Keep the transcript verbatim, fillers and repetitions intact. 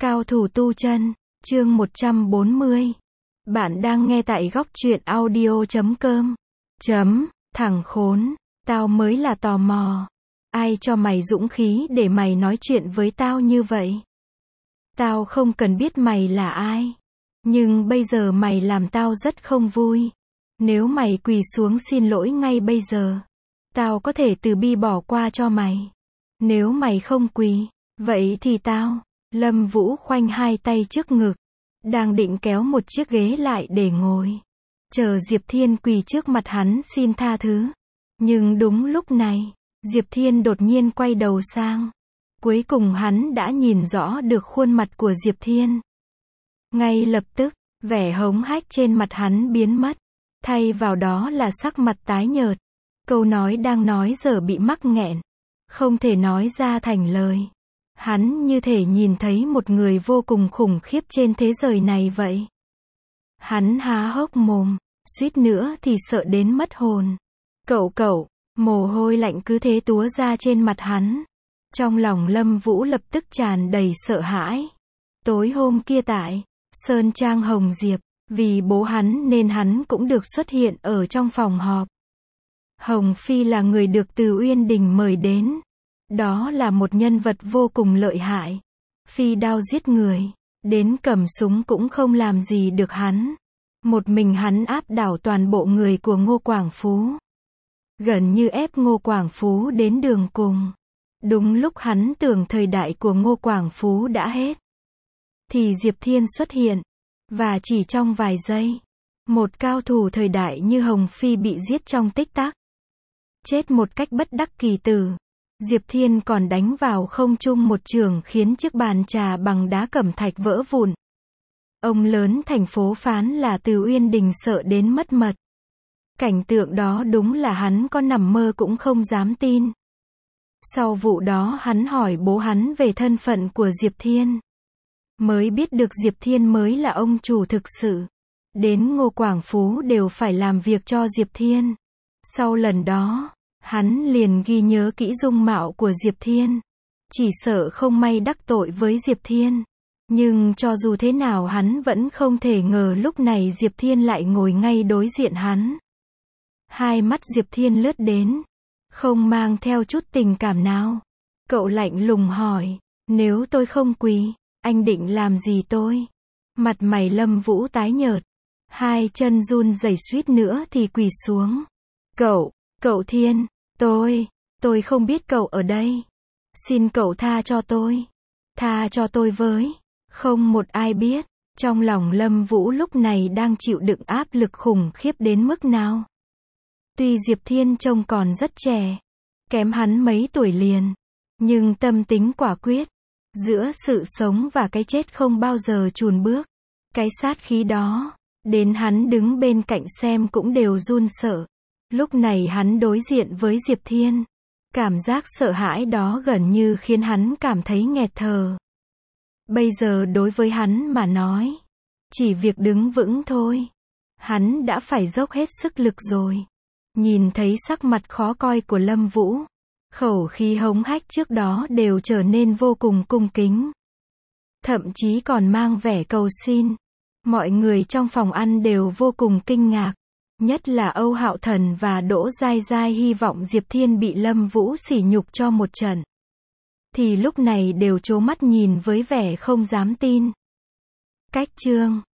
Cao thủ tu chân, chương một trăm bốn mươi. Bạn đang nghe tại góc truyện audio chấm com. Chấm, thằng khốn, tao mới là tò mò. Ai cho mày dũng khí để mày nói chuyện với tao như vậy? Tao không cần biết mày là ai. Nhưng bây giờ mày làm tao rất không vui. Nếu mày quỳ xuống xin lỗi ngay bây giờ, tao có thể từ bi bỏ qua cho mày. Nếu mày không quỳ, vậy thì tao... Lâm Vũ khoanh hai tay trước ngực, đang định kéo một chiếc ghế lại để ngồi, chờ Diệp Thiên quỳ trước mặt hắn xin tha thứ. Nhưng đúng lúc này, Diệp Thiên đột nhiên quay đầu sang. Cuối cùng hắn đã nhìn rõ được khuôn mặt của Diệp Thiên. Ngay lập tức, vẻ hống hách trên mặt hắn biến mất, thay vào đó là sắc mặt tái nhợt. Câu nói đang nói giờ bị mắc nghẹn, không thể nói ra thành lời. Hắn như thể nhìn thấy một người vô cùng khủng khiếp trên thế giới này vậy. Hắn há hốc mồm, suýt nữa thì sợ đến mất hồn. Cậu cậu, mồ hôi lạnh cứ thế túa ra trên mặt hắn. Trong lòng Lâm Vũ lập tức tràn đầy sợ hãi. Tối hôm kia tại Sơn Trang Hồng Diệp, vì bố hắn nên hắn cũng được xuất hiện ở trong phòng họp. Hồng Phi là người được Từ Uyên Đình mời đến. Đó là một nhân vật vô cùng lợi hại. Phi đao giết người, đến cầm súng cũng không làm gì được hắn. Một mình hắn áp đảo toàn bộ người của Ngô Quảng Phú. Gần như ép Ngô Quảng Phú đến đường cùng. Đúng lúc hắn tưởng thời đại của Ngô Quảng Phú đã hết, thì Diệp Thiên xuất hiện. Và chỉ trong vài giây, một cao thủ thời đại như Hồng Phi bị giết trong tích tắc. Chết một cách bất đắc kỳ tử. Diệp Thiên còn đánh vào không trung một chưởng khiến chiếc bàn trà bằng đá cẩm thạch vỡ vụn. Ông lớn thành phố phán là Từ Uyên Đình sợ đến mất mật. Cảnh tượng đó đúng là hắn có nằm mơ cũng không dám tin. Sau vụ đó hắn hỏi bố hắn về thân phận của Diệp Thiên. Mới biết được Diệp Thiên mới là ông chủ thực sự. Đến Ngô Quảng Phú đều phải làm việc cho Diệp Thiên. Sau lần đó, hắn liền ghi nhớ kỹ dung mạo của Diệp Thiên. Chỉ sợ không may đắc tội với Diệp Thiên. Nhưng cho dù thế nào hắn vẫn không thể ngờ lúc này Diệp Thiên lại ngồi ngay đối diện hắn. Hai mắt Diệp Thiên lướt đến, không mang theo chút tình cảm nào. Cậu lạnh lùng hỏi, nếu tôi không quỳ, anh định làm gì tôi? Mặt mày Lâm Vũ tái nhợt, hai chân run rẩy suýt nữa thì quỳ xuống. Cậu, cậu Thiên, tôi, tôi không biết cậu ở đây. Xin cậu tha cho tôi. Tha cho tôi với. Không một ai biết, trong lòng Lâm Vũ lúc này đang chịu đựng áp lực khủng khiếp đến mức nào. Tuy Diệp Thiên trông còn rất trẻ, kém hắn mấy tuổi liền, nhưng tâm tính quả quyết. Giữa sự sống và cái chết không bao giờ chùn bước. Cái sát khí đó, đến hắn đứng bên cạnh xem cũng đều run sợ. Lúc này hắn đối diện với Diệp Thiên. Cảm giác sợ hãi đó gần như khiến hắn cảm thấy nghẹt thở. Bây giờ đối với hắn mà nói, chỉ việc đứng vững thôi. Hắn đã phải dốc hết sức lực rồi. Nhìn thấy sắc mặt khó coi của Lâm Vũ, khẩu khí hống hách trước đó đều trở nên vô cùng cung kính. Thậm chí còn mang vẻ cầu xin. Mọi người trong phòng ăn đều vô cùng kinh ngạc. Nhất là Âu Hạo Thần và Đỗ Giai Giai hy vọng Diệp Thiên bị Lâm Vũ sỉ nhục cho một trận. Thì lúc này đều trố mắt nhìn với vẻ không dám tin. Cách chương